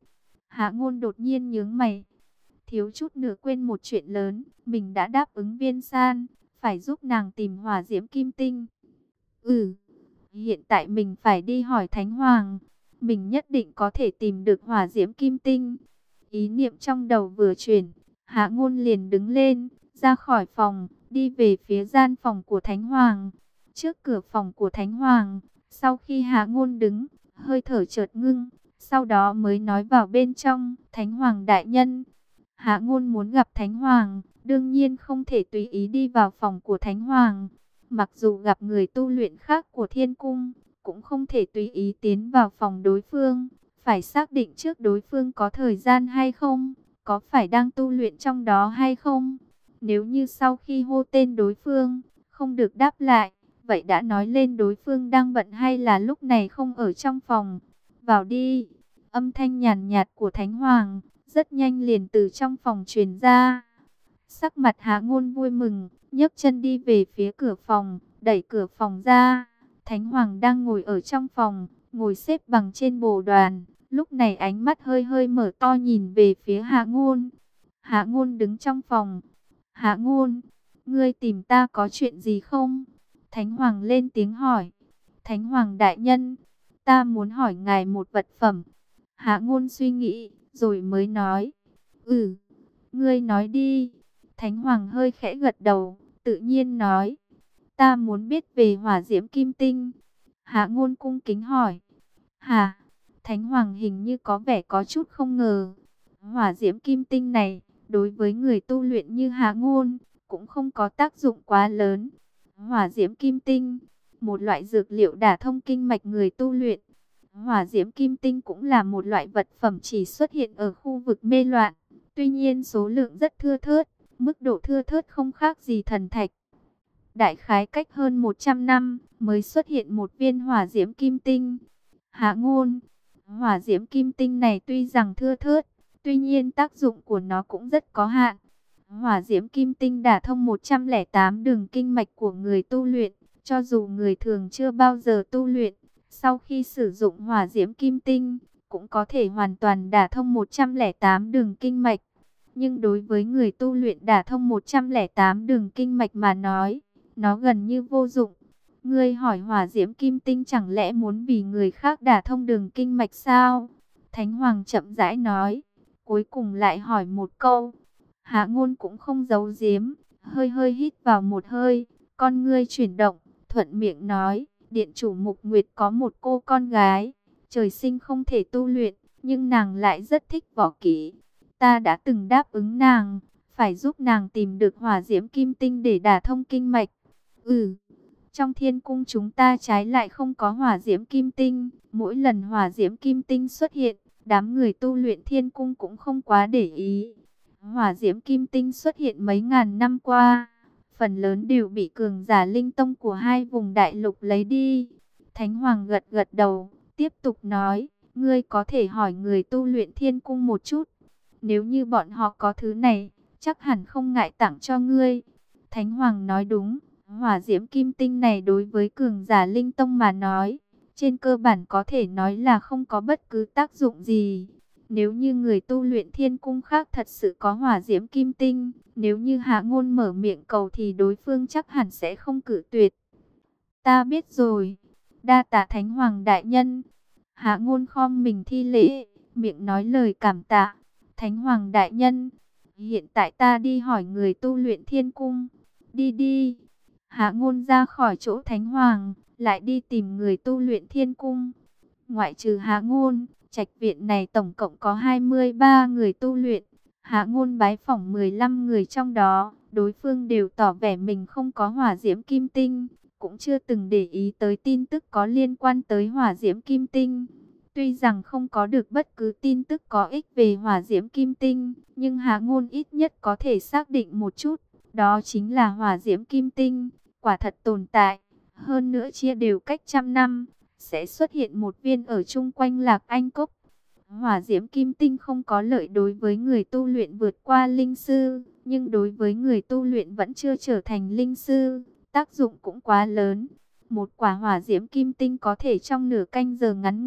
Hạ Ngôn đột nhiên nhướng mày, thiếu chút nữa quên một chuyện lớn, mình đã đáp ứng Viên San, phải giúp nàng tìm hỏa diễm kim tinh. Ừ, hiện tại mình phải đi hỏi Thánh Hoàng, mình nhất định có thể tìm được hỏa diễm kim tinh. Ý niệm trong đầu vừa chuyển, Hạ Ngôn liền đứng lên, ra khỏi phòng, đi về phía gian phòng của Thánh Hoàng. Trước cửa phòng của Thánh Hoàng, sau khi Hạ Ngôn đứng, hơi thở chợt ngưng, sau đó mới nói vào bên trong, Thánh Hoàng đại nhân. Hạ Ngôn muốn gặp Thánh Hoàng, đương nhiên không thể tùy ý đi vào phòng của Thánh Hoàng. Mặc dù gặp người tu luyện khác của Thiên Cung, cũng không thể tùy ý tiến vào phòng đối phương. Phải xác định trước đối phương có thời gian hay không, có phải đang tu luyện trong đó hay không. Nếu như sau khi hô tên đối phương, không được đáp lại, vậy đã nói lên đối phương đang bận hay là lúc này không ở trong phòng. Vào đi, âm thanh nhàn nhạt của Thánh Hoàng rất nhanh liền từ trong phòng truyền ra. Sắc mặt Hạ Ngôn vui mừng, nhấc chân đi về phía cửa phòng, đẩy cửa phòng ra. Thánh Hoàng đang ngồi ở trong phòng, ngồi xếp bằng trên bồ đoàn. Lúc này ánh mắt hơi hơi mở to nhìn về phía Hạ Ngôn. Hạ Ngôn đứng trong phòng. Hạ Ngôn, ngươi tìm ta có chuyện gì không? Thánh Hoàng lên tiếng hỏi. Thánh Hoàng đại nhân, ta muốn hỏi ngài một vật phẩm. Hạ Ngôn suy nghĩ, rồi mới nói. Ngươi nói đi. Thánh Hoàng hơi khẽ gật đầu, tự nhiên nói. Ta muốn biết về hỏa diễm kim tinh. Hạ Ngôn cung kính hỏi. Hả? Thánh Hoàng hình như có vẻ có chút không ngờ. Hỏa diễm kim tinh này, đối với người tu luyện như Hạ Ngôn, cũng không có tác dụng quá lớn. Hỏa diễm kim tinh, một loại dược liệu đả thông kinh mạch người tu luyện. Hỏa diễm kim tinh cũng là một loại vật phẩm chỉ xuất hiện ở khu vực mê loạn. Tuy nhiên số lượng rất thưa thớt, mức độ thưa thớt không khác gì thần thạch. Đại khái cách hơn 100 năm mới xuất hiện một viên hỏa diễm kim tinh. Hạ Ngôn, hỏa diễm kim tinh này tuy rằng thưa thớt, tuy nhiên tác dụng của nó cũng rất có hạn. Hỏa diễm kim tinh đả thông 108 đường kinh mạch của người tu luyện, cho dù người thường chưa bao giờ tu luyện, sau khi sử dụng hỏa diễm kim tinh, cũng có thể hoàn toàn đả thông 108 đường kinh mạch. Nhưng đối với người tu luyện đả thông 108 đường kinh mạch mà nói, nó gần như vô dụng. Ngươi hỏi hỏa diễm kim tinh chẳng lẽ muốn vì người khác đả thông đường kinh mạch sao? Thánh Hoàng chậm rãi nói, cuối cùng lại hỏi một câu. Hạ Ngôn cũng không giấu giếm, hơi hơi hít vào một hơi, con ngươi chuyển động, thuận miệng nói, Điện chủ Mục Nguyệt có một cô con gái, trời sinh không thể tu luyện, nhưng nàng lại rất thích võ kỹ. Ta đã từng đáp ứng nàng, phải giúp nàng tìm được hỏa diễm kim tinh để đả thông kinh mạch. Trong Thiên Cung chúng ta trái lại không có hỏa diễm kim tinh. Mỗi lần hỏa diễm kim tinh xuất hiện, đám người tu luyện Thiên Cung cũng không quá để ý. Hỏa diễm kim tinh xuất hiện mấy ngàn năm qua, phần lớn đều bị cường giả linh tông của hai vùng đại lục lấy đi. Thánh Hoàng gật gật đầu, tiếp tục nói, ngươi có thể hỏi người tu luyện Thiên Cung một chút. Nếu như bọn họ có thứ này, chắc hẳn không ngại tặng cho ngươi. Thánh Hoàng nói đúng, hỏa diễm kim tinh này đối với cường giả linh tông mà nói, trên cơ bản có thể nói là không có bất cứ tác dụng gì. Nếu như người tu luyện Thiên Cung khác thật sự có hỏa diễm kim tinh, nếu như Hạ Ngôn mở miệng cầu thì đối phương chắc hẳn sẽ không cự tuyệt. Ta biết rồi, đa tạ Thánh Hoàng đại nhân. Hạ Ngôn khom mình thi lễ, miệng nói lời cảm tạ. Thánh Hoàng đại nhân, hiện tại ta đi hỏi người tu luyện Thiên Cung. Đi đi. Hạ Ngôn ra khỏi chỗ Thánh Hoàng, lại đi tìm người tu luyện Thiên Cung. Ngoại trừ Hạ Ngôn, trạch viện này tổng cộng có 23 người tu luyện. Hạ Ngôn bái phỏng 15 người trong đó, đối phương đều tỏ vẻ mình không có hỏa diễm kim tinh, cũng chưa từng để ý tới tin tức có liên quan tới hỏa diễm kim tinh. Tuy rằng không có được bất cứ tin tức có ích về hỏa diễm kim tinh, nhưng Hạ Ngôn ít nhất có thể xác định một chút, đó chính là hỏa diễm kim tinh, quả thật tồn tại. Hơn nữa chia đều cách trăm năm, sẽ xuất hiện một viên ở chung quanh Lạc Anh Cốc. Hỏa diễm kim tinh không có lợi đối với người tu luyện vượt qua linh sư, nhưng đối với người tu luyện vẫn chưa trở thành linh sư, tác dụng cũng quá lớn. Một quả hỏa diễm kim tinh có thể trong nửa canh giờ ngắn ngủn,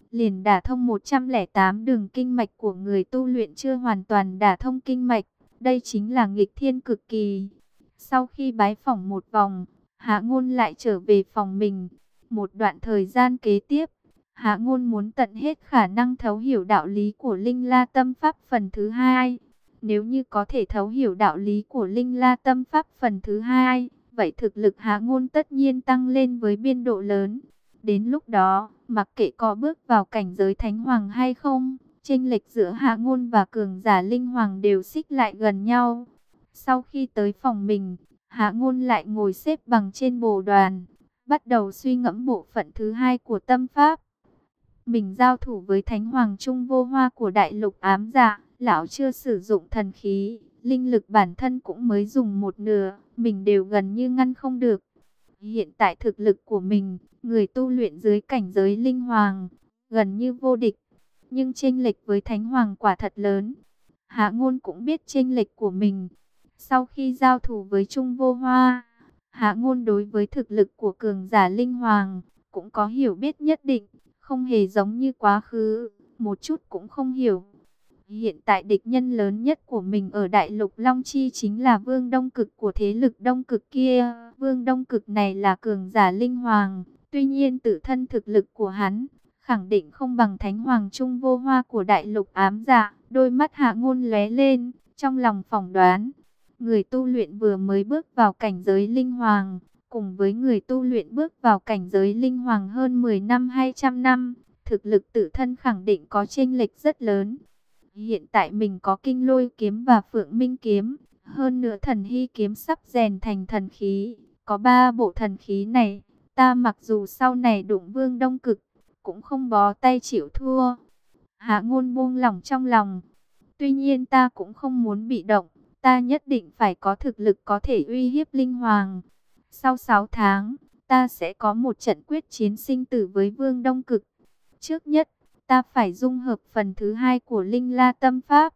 liền đả thông 108 đường kinh mạch của người tu luyện chưa hoàn toàn đả thông kinh mạch. Đây chính là nghịch thiên cực kỳ. Sau khi bái phỏng một vòng, Hạ Ngôn lại trở về phòng mình. Một đoạn thời gian kế tiếp, Hạ Ngôn muốn tận hết khả năng thấu hiểu đạo lý của Linh La Tâm Pháp phần thứ hai. Nếu như có thể thấu hiểu đạo lý của Linh La Tâm Pháp phần thứ hai, vậy thực lực Hạ Ngôn tất nhiên tăng lên với biên độ lớn. Đến lúc đó, mặc kệ có bước vào cảnh giới Thánh Hoàng hay không, chênh lệch giữa Hạ Ngôn và cường giả Linh Hoàng đều xích lại gần nhau. Sau khi tới phòng mình, Hạ Ngôn lại ngồi xếp bằng trên bồ đoàn, bắt đầu suy ngẫm bộ phận thứ hai của tâm pháp. Mình giao thủ với Thánh Hoàng Trung Vô Hoa của Đại Lục Ám Dạ, lão chưa sử dụng thần khí, linh lực bản thân cũng mới dùng một nửa, mình đều gần như ngăn không được. Hiện tại thực lực của mình, người tu luyện dưới cảnh giới Linh Hoàng, gần như vô địch, nhưng chênh lệch với Thánh Hoàng quả thật lớn. Hạ Ngôn cũng biết chênh lệch của mình. Sau khi giao thủ với Trung Vô Hoa, Hạ Ngôn đối với thực lực của cường giả Linh Hoàng cũng có hiểu biết nhất định, không hề giống như quá khứ, một chút cũng không hiểu. Hiện tại địch nhân lớn nhất của mình ở Đại Lục Long Chi chính là Vương Đông Cực của thế lực Đông Cực kia. Vương Đông Cực này là cường giả Linh Hoàng, tuy nhiên tự thân thực lực của hắn khẳng định không bằng Thánh Hoàng Trung Vô Hoa của Đại Lục Ám Dạ. Đôi mắt Hạ Ngôn lóe lên, trong lòng phỏng đoán, người tu luyện vừa mới bước vào cảnh giới Linh Hoàng, cùng với người tu luyện bước vào cảnh giới Linh Hoàng hơn 10 năm hay trăm năm, thực lực tự thân khẳng định có chênh lệch rất lớn. Hiện tại mình có Kinh Lôi kiếm và Phượng Minh kiếm, hơn nữa Thần Hy kiếm sắp rèn thành thần khí, có 3 bộ thần khí này, ta mặc dù sau này đụng Vương Đông Cực, cũng không bó tay chịu thua. Hạ Ngôn buông lỏng trong lòng, tuy nhiên ta cũng không muốn bị động, ta nhất định phải có thực lực có thể uy hiếp Linh Hoàng. Sau 6 tháng, ta sẽ có một trận quyết chiến sinh tử với Vương Đông Cực. Trước nhất, ta phải dung hợp phần thứ hai của Linh La Tâm Pháp.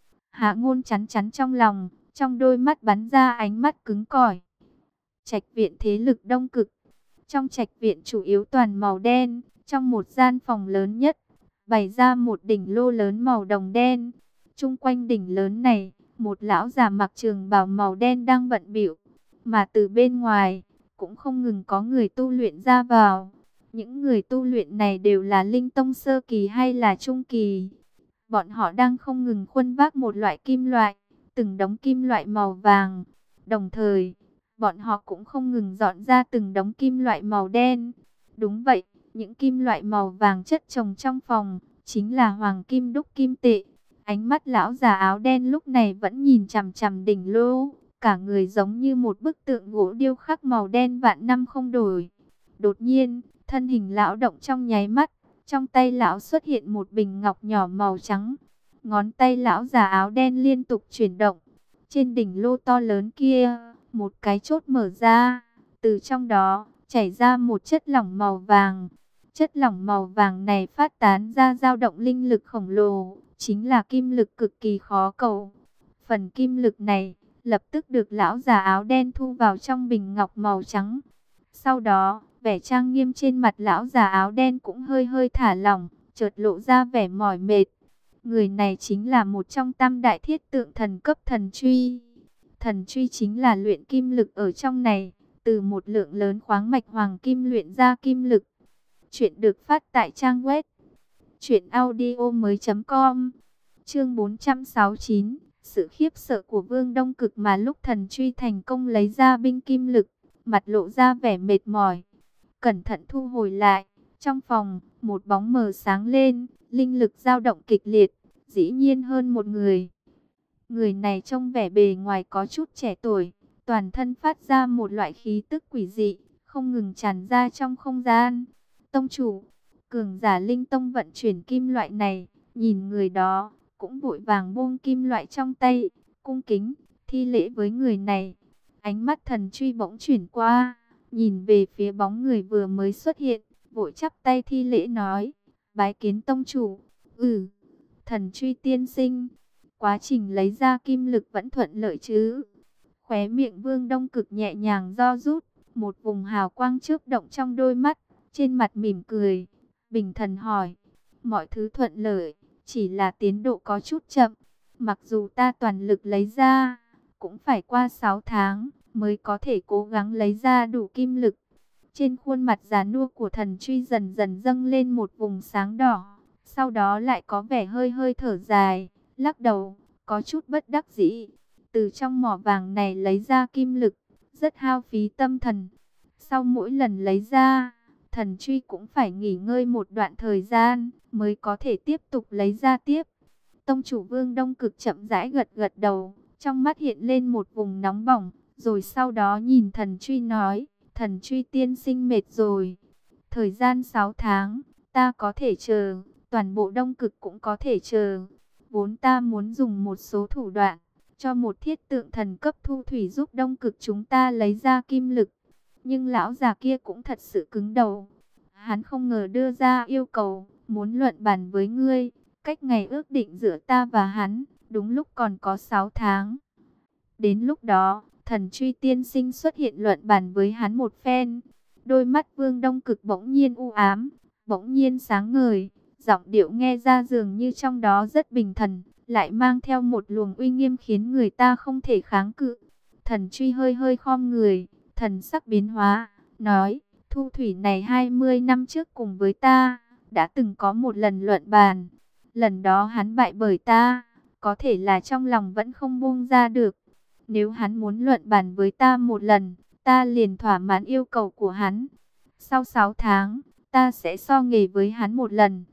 Hạ Ngôn chắn chắn trong lòng, trong đôi mắt bắn ra ánh mắt cứng cỏi. Trạch viện thế lực Đông Cực. Trong trạch viện chủ yếu toàn màu đen, trong một gian phòng lớn nhất, bày ra một đỉnh lô lớn màu đồng đen. Chung quanh đỉnh lớn này, một lão già mặc trường bào màu đen đang bận bịu, mà từ bên ngoài cũng không ngừng có người tu luyện ra vào. Những người tu luyện này đều là linh tông sơ kỳ hay là trung kỳ. Bọn họ đang không ngừng khuân vác một loại kim loại, từng đống kim loại màu vàng. Đồng thời, bọn họ cũng không ngừng dọn ra từng đống kim loại màu đen. Đúng vậy, những kim loại màu vàng chất chồng trong phòng, chính là hoàng kim đúc kim tệ. Ánh mắt lão già áo đen lúc này vẫn nhìn chằm chằm đỉnh lô, cả người giống như một bức tượng gỗ điêu khắc màu đen vạn năm không đổi. Đột nhiên, thân hình lão động trong nháy mắt, trong tay lão xuất hiện một bình ngọc nhỏ màu trắng. Ngón tay lão già áo đen liên tục chuyển động. Trên đỉnh lô to lớn kia, một cái chốt mở ra, từ trong đó chảy ra một chất lỏng màu vàng. Chất lỏng màu vàng này phát tán ra dao động linh lực khổng lồ, chính là kim lực cực kỳ khó cầu. Phần kim lực này lập tức được lão già áo đen thu vào trong bình ngọc màu trắng. Sau đó, vẻ trang nghiêm trên mặt lão già áo đen cũng hơi hơi thả lỏng, chợt lộ ra vẻ mỏi mệt. Người này chính là một trong tam đại thiết tượng thần cấp thần truy. Thần truy chính là luyện kim lực ở trong này, từ một lượng lớn khoáng mạch hoàng kim luyện ra kim lực. Chuyện được phát tại trang web truyệnaudiomoi.com. Chương 469, sự khiếp sợ của Vương Đông Cực mà lúc thần truy thành công lấy ra binh kim lực, mặt lộ ra vẻ mệt mỏi. Cẩn thận thu hồi lại, trong phòng, một bóng mờ sáng lên, linh lực dao động kịch liệt, dĩ nhiên hơn một người. Người này trông vẻ bề ngoài có chút trẻ tuổi, toàn thân phát ra một loại khí tức quỷ dị, không ngừng tràn ra trong không gian. Tông chủ, cường giả linh tông vận chuyển kim loại này, nhìn người đó, cũng vội vàng buông kim loại trong tay, cung kính, thi lễ với người này. Ánh mắt thần truy bỗng chuyển qua, nhìn về phía bóng người vừa mới xuất hiện, vội chắp tay thi lễ nói, bái kiến tông chủ. Thần truy tiên sinh, quá trình lấy ra kim lực vẫn thuận lợi chứ? Khóe miệng Vương Đông Cực nhẹ nhàng ro rút, một vùng hào quang chớp động trong đôi mắt, trên mặt mỉm cười, bình thần hỏi. mọi thứ thuận lợi, chỉ là tiến độ có chút chậm. Mặc dù ta toàn lực lấy ra, cũng phải qua 6 tháng mới có thể cố gắng lấy ra đủ kim lực. Trên khuôn mặt già nua của Thần Truy dần dần dâng lên một vùng sáng đỏ, sau đó lại có vẻ hơi hơi thở dài, lắc đầu, có chút bất đắc dĩ. Từ trong mỏ vàng này lấy ra kim lực, rất hao phí tâm thần. Sau mỗi lần lấy ra, Thần Truy cũng phải nghỉ ngơi một đoạn thời gian, mới có thể tiếp tục lấy ra tiếp. Tông chủ Vương Đông Cực chậm rãi gật gật đầu, trong mắt hiện lên một vùng nóng bỏng, rồi sau đó nhìn Thần Truy nói, Thần Truy tiên sinh mệt rồi. Thời gian 6 tháng, ta có thể chờ, toàn bộ Đông Cực cũng có thể chờ. Vốn ta muốn dùng một số thủ đoạn, cho một thiết tượng thần cấp thu thủy giúp Đông Cực chúng ta lấy ra kim lực. Nhưng lão già kia cũng thật sự cứng đầu. Hắn không ngờ đưa ra yêu cầu, muốn luận bàn với ngươi. Cách ngày ước định giữa ta và hắn, đúng lúc còn có 6 tháng. Đến lúc đó, Thần Truy tiên sinh xuất hiện luận bàn với hắn một phen. Đôi mắt Vương Đông Cực bỗng nhiên u ám, bỗng nhiên sáng ngời. Giọng điệu nghe ra dường như trong đó rất bình thần, lại mang theo một luồng uy nghiêm khiến người ta không thể kháng cự. Thần Truy hơi hơi khom người, thần sắc biến hóa, nói, thu thủy này 20 năm trước cùng với ta, đã từng có một lần luận bàn. Lần đó hắn bại bởi ta, có thể là trong lòng vẫn không buông ra được. Nếu hắn muốn luận bàn với ta một lần, ta liền thỏa mãn yêu cầu của hắn. Sau 6 tháng, ta sẽ so nghề với hắn một lần.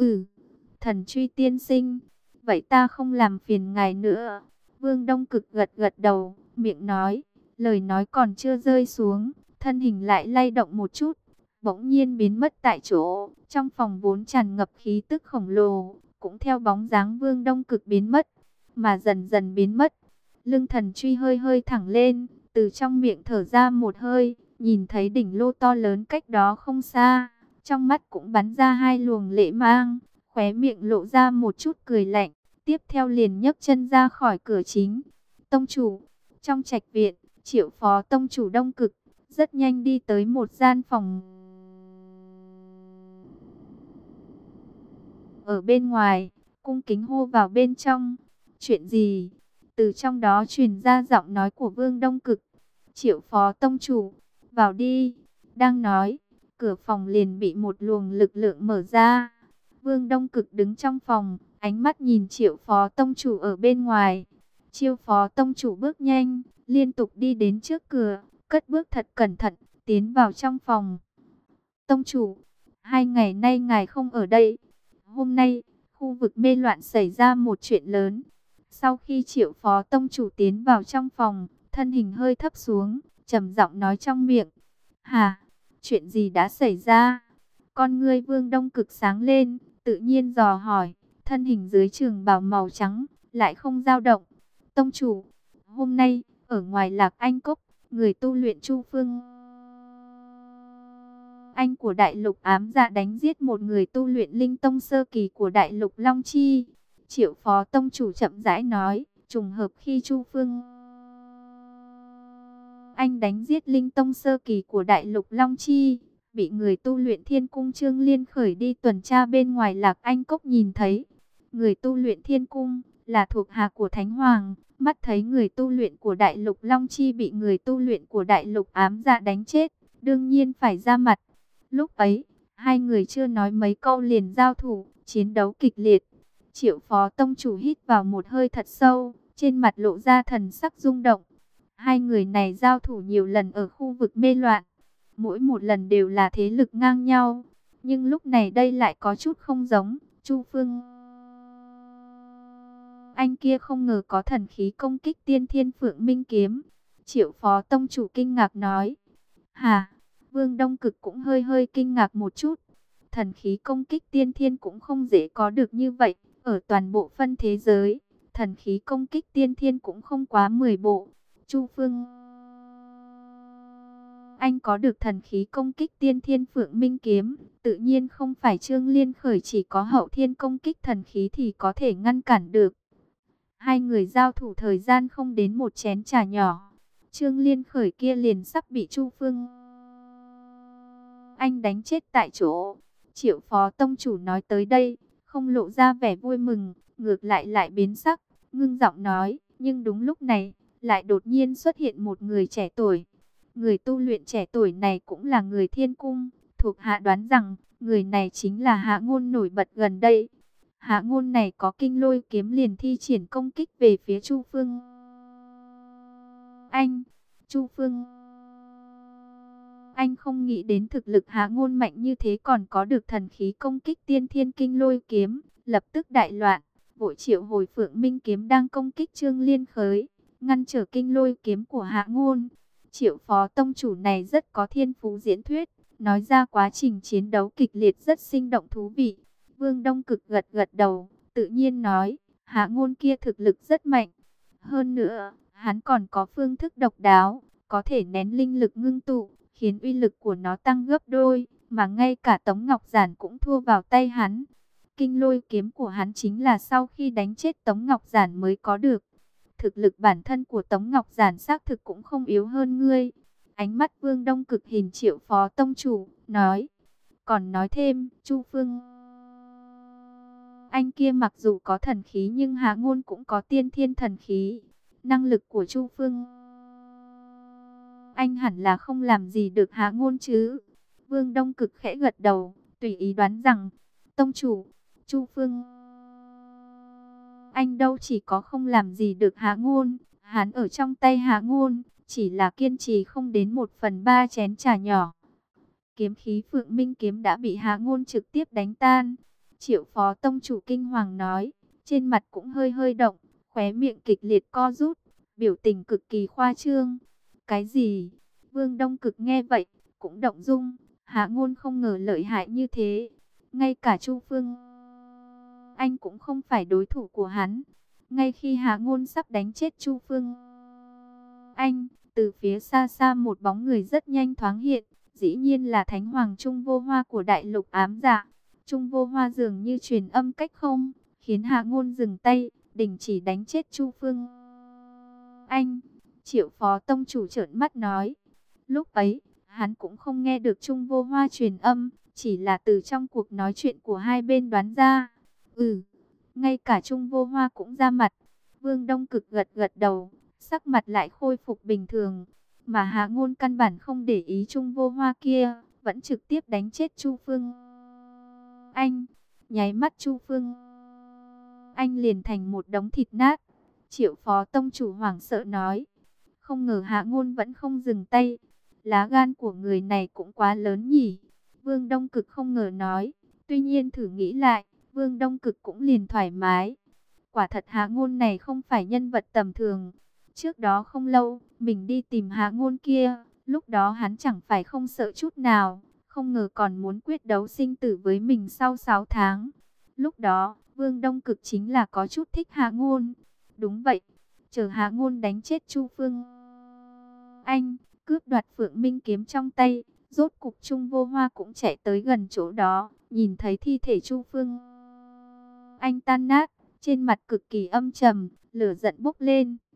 Thần Truy tiên sinh, vậy ta không làm phiền ngài nữa. Vương Đông Cực gật gật đầu, miệng nói, lời nói còn chưa rơi xuống, thân hình lại lay động một chút, bỗng nhiên biến mất tại chỗ. Trong phòng vốn tràn ngập khí tức khổng lồ, cũng theo bóng dáng Vương Đông Cực biến mất, mà dần dần biến mất. Lưng Thần Truy hơi hơi thẳng lên, từ trong miệng thở ra một hơi, nhìn thấy đỉnh lô to lớn cách đó không xa, trong mắt cũng bắn ra hai luồng lệ mang, khóe miệng lộ ra một chút cười lạnh, tiếp theo liền nhấc chân ra khỏi cửa chính. Tông chủ, trong trạch viện, Triệu phó tông chủ Đông Cực rất nhanh đi tới một gian phòng. Ở bên ngoài, cung kính hô vào bên trong. Chuyện gì? Từ trong đó truyền ra giọng nói của Vương Đông Cực. Triệu phó tông chủ, vào đi. Đang nói, cửa phòng liền bị một luồng lực lượng mở ra. Vương Đông Cực đứng trong phòng, ánh mắt nhìn Triệu phó tông chủ ở bên ngoài. Triệu phó tông chủ bước nhanh, liên tục đi đến trước cửa, cất bước thật cẩn thận, tiến vào trong phòng. Tông chủ, 2 ngày nay ngài không ở đây. Hôm nay, khu vực mê loạn xảy ra một chuyện lớn. Sau khi Triệu phó tông chủ tiến vào trong phòng, thân hình hơi thấp xuống, trầm giọng nói trong miệng. Hả? Chuyện gì đã xảy ra? Con ngươi Vương Đông Cực sáng lên, tự nhiên dò hỏi, thân hình dưới trường bào màu trắng, lại không dao động. Tông chủ, hôm nay, ở ngoài Lạc Anh Cốc, người tu luyện Chu Phương Anh của Đại Lục Ám Dạ đánh giết một người tu luyện Linh Tông sơ kỳ của Đại Lục Long Chi. Triệu phó tông chủ chậm rãi nói, trùng hợp khi Chu Phương Anh đánh giết Linh Tông sơ kỳ của Đại Lục Long Chi, bị người tu luyện Thiên Cung Trương Liên khởi đi tuần tra bên ngoài Lạc Anh Cốc nhìn thấy. Người tu luyện Thiên Cung là thuộc hạ của Thánh Hoàng, mắt thấy người tu luyện của Đại Lục Long Chi bị người tu luyện của Đại Lục Ám Dạ đánh chết, đương nhiên phải ra mặt. Lúc ấy, hai người chưa nói mấy câu liền giao thủ, chiến đấu kịch liệt. Triệu phó tông chủ hít vào một hơi thật sâu, trên mặt lộ ra thần sắc rung động. Hai người này giao thủ nhiều lần ở khu vực mê loạn, mỗi một lần đều là thế lực ngang nhau. Nhưng lúc này đây lại có chút không giống. Chu Phương Anh kia không ngờ có thần khí công kích Tiên Thiên Phượng Minh kiếm. Triệu phó tông chủ kinh ngạc nói. Hả? Vương Đông Cực cũng hơi hơi kinh ngạc một chút. Thần khí công kích Tiên Thiên cũng không dễ có được như vậy. Ở toàn bộ phân thế giới, thần khí công kích Tiên Thiên cũng không quá 10 bộ. Chu Phương Anh có được thần khí công kích Tiên Thiên Phượng Minh kiếm, tự nhiên không phải Trương Liên khởi chỉ có hậu thiên công kích thần khí thì có thể ngăn cản được. Hai người giao thủ thời gian không đến một chén trà nhỏ, Trương Liên khởi kia liền sắp bị Chu Phương Anh đánh chết tại chỗ. Triệu phó tông chủ nói tới đây, không lộ ra vẻ vui mừng, ngược lại biến sắc, ngưng giọng nói, nhưng đúng lúc này, lại đột nhiên xuất hiện một người trẻ tuổi. Người tu luyện trẻ tuổi này cũng là người thiên cung, thuộc hạ đoán rằng, người này chính là Hạ Ngôn nổi bật gần đây. Hạ Ngôn này có kinh lôi kiếm liền thi triển công kích về phía Chu Phương Anh. Chu Phương Anh không nghĩ đến thực lực Hạ Ngôn mạnh như thế, còn có được thần khí công kích tiên thiên kinh lôi kiếm, lập tức đại loạn, vội triệu hồi Phượng Minh kiếm đang công kích Trương Liên Khới, ngăn trở kinh lôi kiếm của Hạ Ngôn. Triệu phó tông chủ này rất có thiên phú diễn thuyết, nói ra quá trình chiến đấu kịch liệt rất sinh động thú vị. Vương Đông Cực gật gật đầu, tự nhiên nói, Hạ Ngôn kia thực lực rất mạnh. Hơn nữa, hắn còn có phương thức độc đáo, có thể nén linh lực ngưng tụ, khiến uy lực của nó tăng gấp đôi, mà ngay cả Tống Ngọc Giản cũng thua vào tay hắn. Kinh lôi kiếm của hắn chính là sau khi đánh chết Tống Ngọc Giản mới có được. Thực lực bản thân của Tống Ngọc Giản xác thực cũng không yếu hơn ngươi. Ánh mắt Vương Đông Cực hình Triệu phó tông chủ, nói. Còn nói thêm, Chu Phương Anh kia mặc dù có thần khí nhưng Hạ Ngôn cũng có tiên thiên thần khí. Năng lực của Chu Phương Anh hẳn là không làm gì được Hạ Ngôn chứ. Vương Đông Cực khẽ gật đầu, tùy ý đoán rằng, tông chủ, Chu Phương Anh đâu chỉ có không làm gì được Hạ Ngôn, hắn ở trong tay Hạ Ngôn, chỉ là kiên trì không đến 1/3 chén trà nhỏ. Kiếm khí Phượng Minh kiếm đã bị Hạ Ngôn trực tiếp đánh tan. Triệu phó tông chủ kinh hoàng nói, trên mặt cũng hơi hơi động, khóe miệng kịch liệt co rút, biểu tình cực kỳ khoa trương. Cái gì? Vương Đông Cực nghe vậy, cũng động dung, Hạ Ngôn không ngờ lợi hại như thế. Ngay cả Chu Phương Anh cũng không phải đối thủ của hắn. Ngay khi Hạ Ngôn sắp đánh chết Chu Phương Anh, từ phía xa xa một bóng người rất nhanh thoáng hiện, dĩ nhiên là Thánh Hoàng Trung Vô Hoa của Đại Lục Ám Dạ. Trung Vô Hoa dường như truyền âm cách không, khiến Hạ Ngôn dừng tay, đình chỉ đánh chết Chu Phương Anh. Triệu phó tông chủ trợn mắt nói, lúc ấy, hắn cũng không nghe được Trung Vô Hoa truyền âm, chỉ là từ trong cuộc nói chuyện của hai bên đoán ra. Ngay cả Trung Vô Hoa cũng ra mặt. Vương Đông Cực gật gật đầu, sắc mặt lại khôi phục bình thường. Mà Hạ Ngôn căn bản không để ý Trung Vô Hoa kia, vẫn trực tiếp đánh chết Chu Phương Anh. Nháy mắt Chu Phương Anh liền thành một đống thịt nát. Triệu phó tông chủ hoảng sợ nói, không ngờ Hạ Ngôn vẫn không dừng tay. Lá gan của người này cũng quá lớn nhỉ. Vương Đông Cực không ngờ nói, tuy nhiên thử nghĩ lại, Vương Đông Cực cũng liền thoải mái. Quả thật Hạ Ngôn này không phải nhân vật tầm thường. Trước đó không lâu, mình đi tìm Hạ Ngôn kia, lúc đó hắn chẳng phải không sợ chút nào, không ngờ còn muốn quyết đấu sinh tử với mình sau 6 tháng. Lúc đó, Vương Đông Cực chính là có chút thích Hạ Ngôn. Đúng vậy, chờ Hạ Ngôn đánh chết Chu Phương Anh, cướp đoạt Phượng Minh kiếm trong tay, rốt cục Trung Vô Hoa cũng chạy tới gần chỗ đó, nhìn thấy thi thể Chu Phương Anh tan nát, trên mặt cực kỳ âm trầm, lửa giận bốc lên.